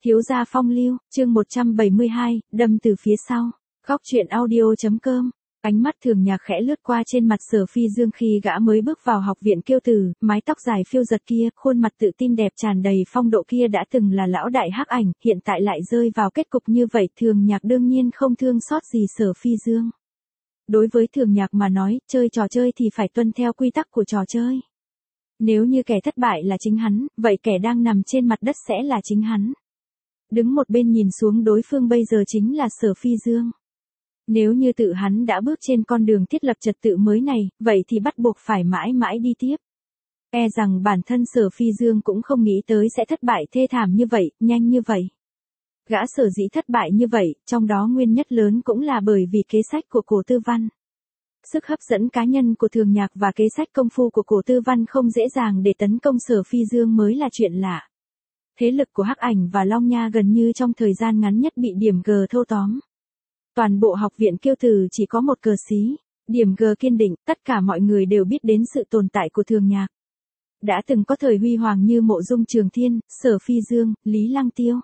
Thiếu gia phong lưu, chương 172, đâm từ phía sau. Góc truyện audio.com. Ánh mắt Thường Nhạc khẽ lướt qua trên mặt Sở Phi Dương khi gã mới bước vào học viện kiêu tử, mái tóc dài phiêu giật kia, khuôn mặt tự tin đẹp tràn đầy phong độ kia đã từng là lão đại hắc ảnh, hiện tại lại rơi vào kết cục như vậy, Thường Nhạc đương nhiên không thương xót gì Sở Phi Dương. Đối với Thường Nhạc mà nói, chơi trò chơi thì phải tuân theo quy tắc của trò chơi. Nếu như kẻ thất bại là chính hắn, vậy kẻ đang nằm trên mặt đất sẽ là chính hắn. Đứng một bên nhìn xuống đối phương bây giờ chính là Sở Phi Dương. Nếu như tự hắn đã bước trên con đường thiết lập trật tự mới này, vậy thì bắt buộc phải mãi mãi đi tiếp. E rằng bản thân Sở Phi Dương cũng không nghĩ tới sẽ thất bại thê thảm như vậy, nhanh như vậy. Gã sở dĩ thất bại như vậy, trong đó nguyên nhất lớn cũng là bởi vì kế sách của Cổ Tư Văn. Sức hấp dẫn cá nhân của Thường Nhạc và kế sách công phu của Cổ Tư Văn không dễ dàng để tấn công Sở Phi Dương mới là chuyện lạ. Thế lực của Hắc Ảnh và Long Nha gần như trong thời gian ngắn nhất bị điểm G thâu tóm. Toàn bộ học viện kiêu tử chỉ có một cờ xí, điểm G kiên định, tất cả mọi người đều biết đến sự tồn tại của Thường Nhạc. Đã từng có thời huy hoàng như Mộ Dung Trường Thiên, Sở Phi Dương, Lý Lăng Tiêu.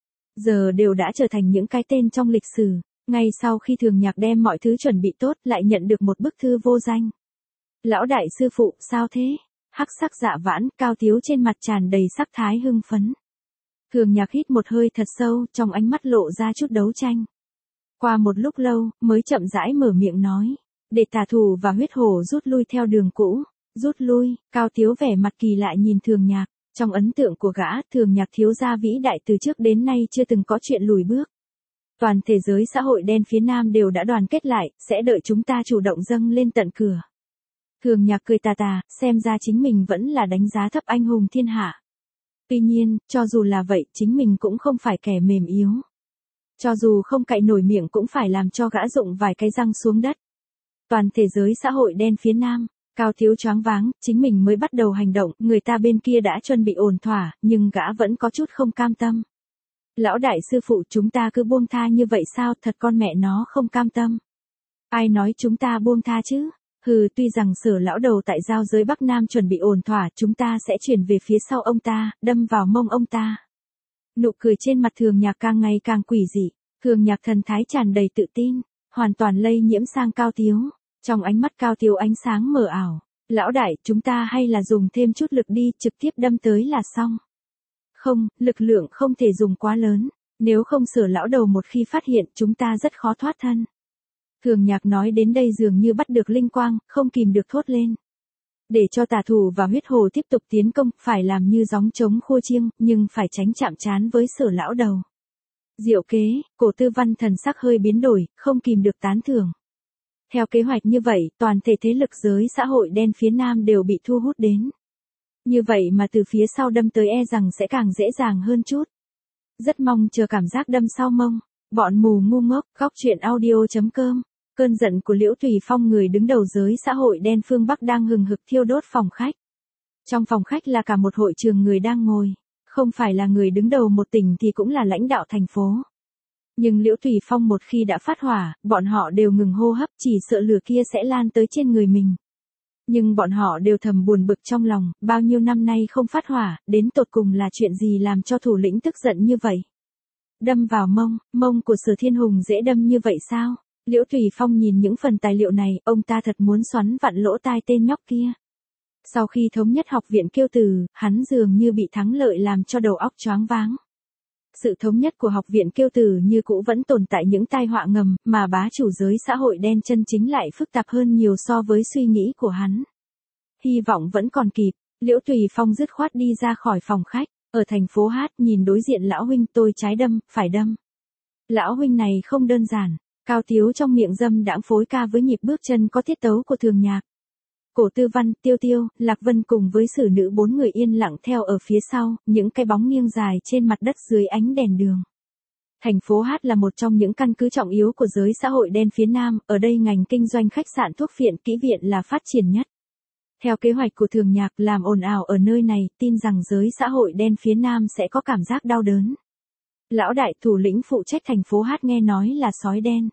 Giờ đều đã trở thành những cái tên trong lịch sử, ngay sau khi Thường Nhạc đem mọi thứ chuẩn bị tốt lại nhận được một bức thư vô danh. Lão đại sư phụ, sao thế? Hắc sắc Dạ Vãn, cao tiếu trên mặt tràn đầy sắc thái hưng phấn. Thường Nhạc hít một hơi thật sâu, trong ánh mắt lộ ra chút đấu tranh. Qua một lúc lâu, mới chậm rãi mở miệng nói, để Tà Thủ và Huyết Hổ rút lui theo đường cũ. Rút lui, cao tiếu vẻ mặt kỳ lạ nhìn Thường Nhạc, trong ấn tượng của gã, Thường Nhạc thiếu gia vĩ đại từ trước đến nay chưa từng có chuyện lùi bước. Toàn thế giới xã hội đen phía Nam đều đã đoàn kết lại, sẽ đợi chúng ta chủ động dâng lên tận cửa. Thường Nhạc cười tà tà, xem ra chính mình vẫn là đánh giá thấp anh hùng thiên hạ. Tuy nhiên, cho dù là vậy, chính mình cũng không phải kẻ mềm yếu. Cho dù không cạy nổi miệng cũng phải làm cho gã rụng vài cái răng xuống đất. Toàn thế giới xã hội đen phía Nam, cao thiếu choáng váng, chính mình mới bắt đầu hành động, người ta bên kia đã chuẩn bị ổn thỏa, nhưng gã vẫn có chút không cam tâm. Lão đại sư phụ, chúng ta cứ buông tha như vậy sao, thật con mẹ nó không cam tâm. Ai nói chúng ta buông tha chứ? Hừ, tuy rằng Sở lão đầu tại giao giới Bắc Nam chuẩn bị ổn thỏa, chúng ta sẽ chuyển về phía sau ông ta, đâm vào mông ông ta. Nụ cười trên mặt Thường Nhạc càng ngày càng quỷ dị, Thường Nhạc thần thái tràn đầy tự tin, hoàn toàn lây nhiễm sang cao tiếu. Trong ánh mắt cao tiếu ánh sáng mờ ảo, lão đại, chúng ta hay là dùng thêm chút lực đi, trực tiếp đâm tới là xong. Không, lực lượng không thể dùng quá lớn, nếu không Sở lão đầu một khi phát hiện chúng ta rất khó thoát thân. Thường Nhạc nói đến đây dường như bắt được linh quang, không kìm được thốt lên. Để cho Tà Thủ và Huyết Hồ tiếp tục tiến công, phải làm như gióng trống khua chiêng, nhưng phải tránh chạm trán với Sở lão đầu. Diệu kế, Cổ Tư Văn thần sắc hơi biến đổi, không kìm được tán thưởng. Theo kế hoạch như vậy, toàn thể thế lực giới xã hội đen phía Nam đều bị thu hút đến. Như vậy mà từ phía sau đâm tới e rằng sẽ càng dễ dàng hơn chút. Rất mong chờ cảm giác đâm sau mông. Bọn mù ngu ngốc, góc truyện audio.com. Cơn giận của Liễu Thủy Phong, người đứng đầu giới xã hội đen phương Bắc, đang hừng hực thiêu đốt phòng khách. Trong phòng khách là cả một hội trường người đang ngồi. Không phải là người đứng đầu một tỉnh thì cũng là lãnh đạo thành phố. Nhưng Liễu Thủy Phong một khi đã phát hỏa, bọn họ đều ngừng hô hấp, chỉ sợ lửa kia sẽ lan tới trên người mình. Nhưng bọn họ đều thầm buồn bực trong lòng, bao nhiêu năm nay không phát hỏa, đến tột cùng là chuyện gì làm cho thủ lĩnh tức giận như vậy? Đâm vào mông của Sở Thiên Hùng dễ đâm như vậy sao? Liễu Thủy Phong nhìn những phần tài liệu này, ông ta thật muốn xoắn vặn lỗ tai tên nhóc kia. Sau khi thống nhất học viện kiêu tử, hắn dường như bị thắng lợi làm cho đầu óc choáng váng. Sự thống nhất của học viện kiêu tử như cũ vẫn tồn tại những tai họa ngầm, mà bá chủ giới xã hội đen chân chính lại phức tạp hơn nhiều so với suy nghĩ của hắn. Hy vọng vẫn còn kịp, Liễu Tùy Phong dứt khoát đi ra khỏi phòng khách, ở thành phố Hát, nhìn đối diện lão huynh, tôi trái đâm, phải đâm. Lão huynh này không đơn giản, cao tiếu trong miệng dâm đãng phối ca với nhịp bước chân có tiết tấu của Thường Nhạc. Cổ Tư Văn, Tiêu Tiêu, Lạc Vân cùng với sử nữ 4 người yên lặng theo ở phía sau, những cái bóng nghiêng dài trên mặt đất dưới ánh đèn đường. Thành phố Hát là một trong những căn cứ trọng yếu của giới xã hội đen phía Nam, ở đây ngành kinh doanh khách sạn thuốc phiện kỹ viện là phát triển nhất. Theo kế hoạch của Thường Nhạc làm ồn ào ở nơi này, tin rằng giới xã hội đen phía Nam sẽ có cảm giác đau đớn. Lão đại thủ lĩnh phụ trách thành phố Hát nghe nói là sói đen.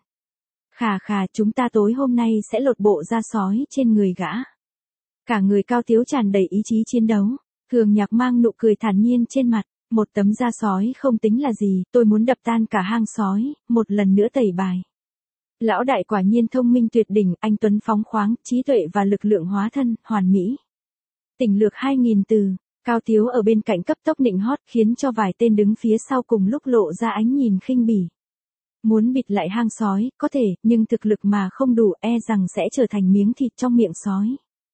Khà, chúng ta tối hôm nay sẽ lột bộ da sói trên người gã. Cả người cao tiếu tràn đầy ý chí chiến đấu, Thường Nhạc mang nụ cười thản nhiên trên mặt, Một tấm da sói không tính là gì, tôi muốn đập tan cả hang sói, một lần nữa tẩy bài. Lão đại quả nhiên thông minh tuyệt đỉnh, anh Tuấn phóng khoáng, trí tuệ và lực lượng hóa thân, hoàn mỹ. Tỉnh lược 2000 từ, Cao Tiếu ở bên cạnh cấp tốc nịnh hót khiến cho vài tên đứng phía sau cùng lúc lộ ra ánh nhìn khinh bỉ. Muốn bịt lại hang sói, có thể, nhưng thực lực mà không đủ e rằng sẽ trở thành miếng thịt trong miệng sói.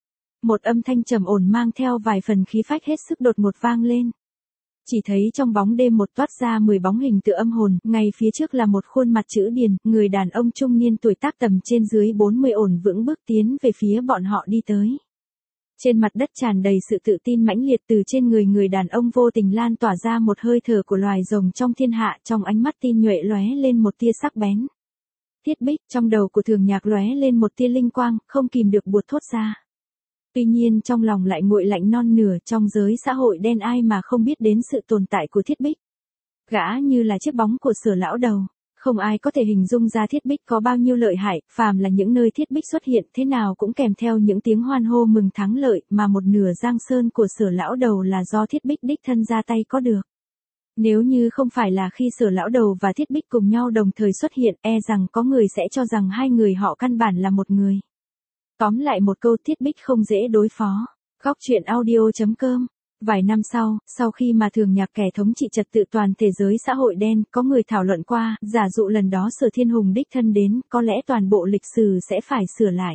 Một âm thanh trầm ổn mang theo vài phần khí phách hết sức đột ngột vang lên. Chỉ thấy trong bóng đêm một toát ra 10 bóng hình tựa âm hồn, ngay phía trước là một khuôn mặt chữ điền, người đàn ông trung niên tuổi tác tầm trên dưới 40 ổn vững bước tiến về phía bọn họ đi tới. Trên mặt đất tràn đầy sự tự tin mãnh liệt, từ trên người đàn ông vô tình lan tỏa ra một hơi thở của loài rồng trong thiên hạ, trong ánh mắt tin nhuệ lóe lên một tia sắc bén. Thiết Bích, trong đầu của Thường Nhạc lóe lên một tia linh quang, không kìm được buột thốt ra. Tuy nhiên trong lòng lại nguội lạnh non nửa, trong giới xã hội đen ai mà không biết đến sự tồn tại của Thiết Bích. Gã như là chiếc bóng của Sở lão đầu, không ai có thể hình dung ra Thiết Bích có bao nhiêu lợi hại, phàm là những nơi Thiết Bích xuất hiện thế nào cũng kèm theo những tiếng hoan hô mừng thắng lợi, mà một nửa giang sơn của Sở lão đầu là do Thiết Bích đích thân ra tay có được. Nếu như không phải là khi Sở lão đầu và Thiết Bích cùng nhau đồng thời xuất hiện, e rằng có người sẽ cho rằng hai người họ căn bản là một người. Tóm lại một câu, Thiết Bích không dễ đối phó. Góc truyện audio.com. Vài năm sau khi mà Thường Nhạc kẻ thống trị trật tự toàn thế giới xã hội đen, có người thảo luận qua, giả dụ lần đó Sở Thiên Hùng đích thân đến, có lẽ toàn bộ lịch sử sẽ phải sửa lại.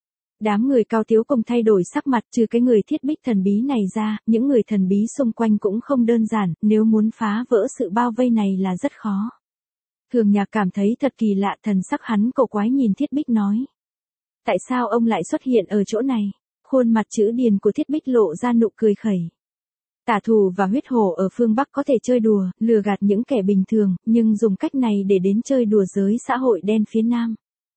Đám người Cao Tiếu cùng thay đổi sắc mặt, trừ cái người Thiết Bích thần bí này ra, những người thần bí xung quanh cũng không đơn giản, nếu muốn phá vỡ sự bao vây này là rất khó. Thường Nhạc cảm thấy thật kỳ lạ, thần sắc hắn cổ quái nhìn Thiết Bích nói. Tại sao ông lại xuất hiện ở chỗ này? Khuôn mặt chữ điền của Thiết Bích lộ ra nụ cười khẩy. Tả Thù và Huyết Hổ ở phương Bắc có thể chơi đùa, lừa gạt những kẻ bình thường, nhưng dùng cách này để đến chơi đùa giới xã hội đen phía Nam.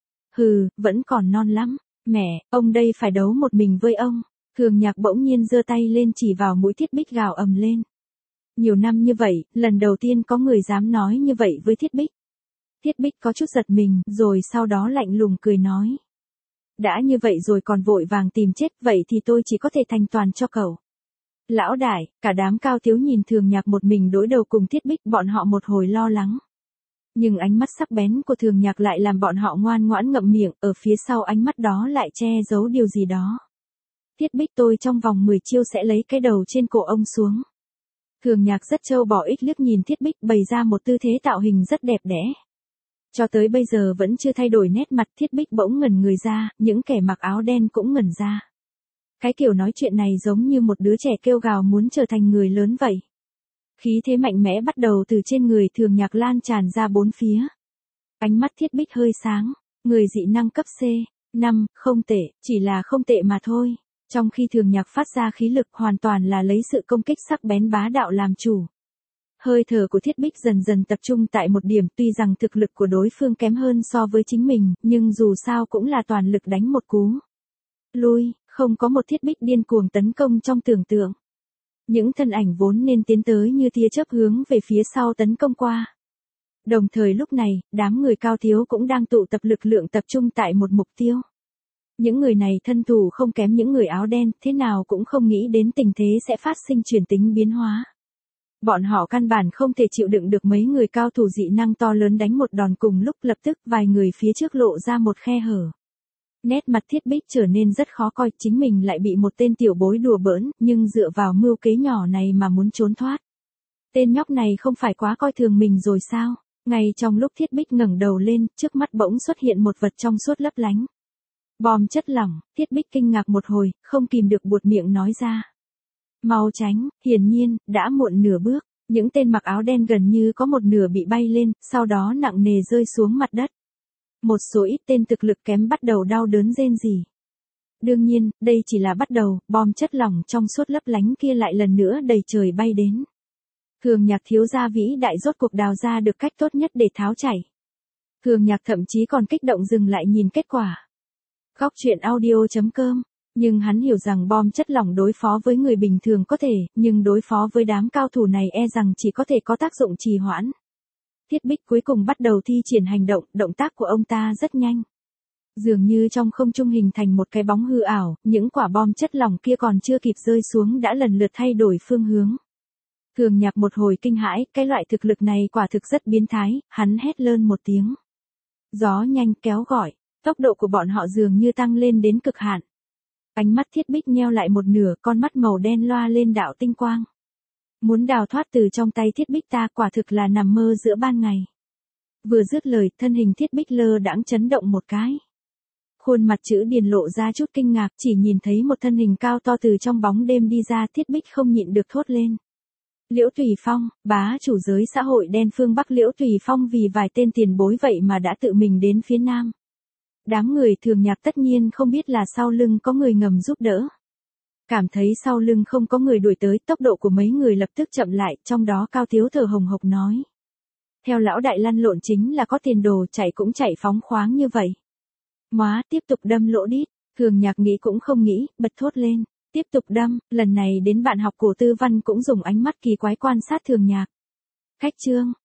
Hừ, vẫn còn non lắm. Mẹ, ông đây phải đấu một mình với ông. Thường Nhạc bỗng nhiên giơ tay lên chỉ vào mũi Thiết Bích gào ầm lên. Nhiều năm như vậy, lần đầu tiên có người dám nói như vậy với Thiết Bích. Thiết Bích có chút giật mình, rồi sau đó lạnh lùng cười nói. Đã như vậy rồi còn vội vàng tìm chết, vậy thì tôi chỉ có thể thành toàn cho cậu. Lão đại, cả đám Cao Tiếu nhìn Thường Nhạc một mình đối đầu cùng Thiết Bích, bọn họ một hồi lo lắng. Nhưng ánh mắt sắc bén của Thường Nhạc lại làm bọn họ ngoan ngoãn ngậm miệng, ở phía sau ánh mắt đó lại che giấu điều gì đó. Thiết Bích, tôi trong vòng 10 chiêu sẽ lấy cái đầu trên cổ ông xuống. Thường Nhạc rất trâu bò ích liếc nhìn Thiết Bích, bày ra một tư thế tạo hình rất đẹp đẽ. Cho tới bây giờ vẫn chưa thay đổi nét mặt. Thiết Bích bỗng ngẩn người ra, những kẻ mặc áo đen cũng ngẩn ra. Cái kiểu nói chuyện này giống như một đứa trẻ kêu gào muốn trở thành người lớn vậy. Khí thế mạnh mẽ bắt đầu từ trên người Thường Nhạc lan tràn ra bốn phía. Ánh mắt Thiết Bích hơi sáng, người dị năng cấp C5, không tệ, chỉ là không tệ mà thôi. Trong khi Thường Nhạc phát ra khí lực hoàn toàn là lấy sự công kích sắc bén bá đạo làm chủ. Hơi thở của Thiết Bích dần dần tập trung tại một điểm, tuy rằng thực lực của đối phương kém hơn so với chính mình, nhưng dù sao cũng là toàn lực đánh một cú. Lui, không có một Thiết Bích điên cuồng tấn công trong tưởng tượng. Những thân ảnh vốn nên tiến tới như tia chớp hướng về phía sau tấn công qua. Đồng thời lúc này, đám người Cao Tiếu cũng đang tụ tập lực lượng tập trung tại một mục tiêu. Những người này thân thủ không kém những người áo đen, thế nào cũng không nghĩ đến tình thế sẽ phát sinh chuyển tính biến hóa. Bọn họ căn bản không thể chịu đựng được mấy người cao thủ dị năng to lớn đánh một đòn cùng lúc, lập tức vài người phía trước lộ ra một khe hở. Nét mặt Thiết Bích trở nên rất khó coi, chính mình lại bị một tên tiểu bối đùa bỡn, nhưng dựa vào mưu kế nhỏ này mà muốn trốn thoát. Tên nhóc này không phải quá coi thường mình rồi sao? Ngay trong lúc Thiết Bích ngẩng đầu lên, trước mắt bỗng xuất hiện một vật trong suốt lấp lánh. Bom chất lỏng. Thiết Bích kinh ngạc một hồi, không kìm được buột miệng nói ra. Mau tránh, hiển nhiên, đã muộn nửa bước, những tên mặc áo đen gần như có một nửa bị bay lên, sau đó nặng nề rơi xuống mặt đất. Một số ít tên thực lực kém bắt đầu đau đớn rên rỉ. Đương nhiên, đây chỉ là bắt đầu, bom chất lỏng trong suốt lấp lánh kia lại lần nữa đầy trời bay đến. Thường Nhạc thiếu gia vĩ đại rốt cuộc đào ra được cách tốt nhất để tháo chảy. Thường Nhạc thậm chí còn kích động dừng lại nhìn kết quả. Góc truyện audio.com. Nhưng hắn hiểu rằng bom chất lỏng đối phó với người bình thường có thể, nhưng đối phó với đám cao thủ này e rằng chỉ có thể có tác dụng trì hoãn. Thiết Bích cuối cùng bắt đầu thi triển hành động, động tác của ông ta rất nhanh. Dường như trong không trung hình thành một cái bóng hư ảo, những quả bom chất lỏng kia còn chưa kịp rơi xuống đã lần lượt thay đổi phương hướng. Thường Nhạc một hồi kinh hãi, cái loại thực lực này quả thực rất biến thái, hắn hét lên một tiếng. Gió nhanh kéo gọi, tốc độ của bọn họ dường như tăng lên đến cực hạn. Ánh mắt Thiết Bích nheo lại một nửa, con mắt màu đen loa lên đạo tinh quang. Muốn đào thoát từ trong tay Thiết Bích ta quả thực là nằm mơ giữa ban ngày. Vừa dứt lời, thân hình Thiết Bích lơ đãng chấn động một cái. Khuôn mặt chữ Điền lộ ra chút kinh ngạc, chỉ nhìn thấy một thân hình cao to từ trong bóng đêm đi ra, Thiết Bích không nhịn được thốt lên. Liễu Tùy Phong, bá chủ giới xã hội đen phương Bắc Liễu Tùy Phong vì vài tên tiền bối vậy mà đã tự mình đến phía Nam. Đám người Thường Nhạc tất nhiên không biết là sau lưng có người ngầm giúp đỡ. Cảm thấy sau lưng không có người đuổi tới, tốc độ của mấy người lập tức chậm lại, trong đó Cao Tiếu thở hồng hộc nói. Theo lão đại lăn lộn chính là có tiền đồ, chạy cũng chạy phóng khoáng như vậy. Móa, tiếp tục đâm lỗ đít, Thường Nhạc nghĩ cũng không nghĩ, bật thốt lên. Tiếp tục đâm, lần này đến bạn học của Tư Văn cũng dùng ánh mắt kỳ quái quan sát Thường Nhạc. Khách trương,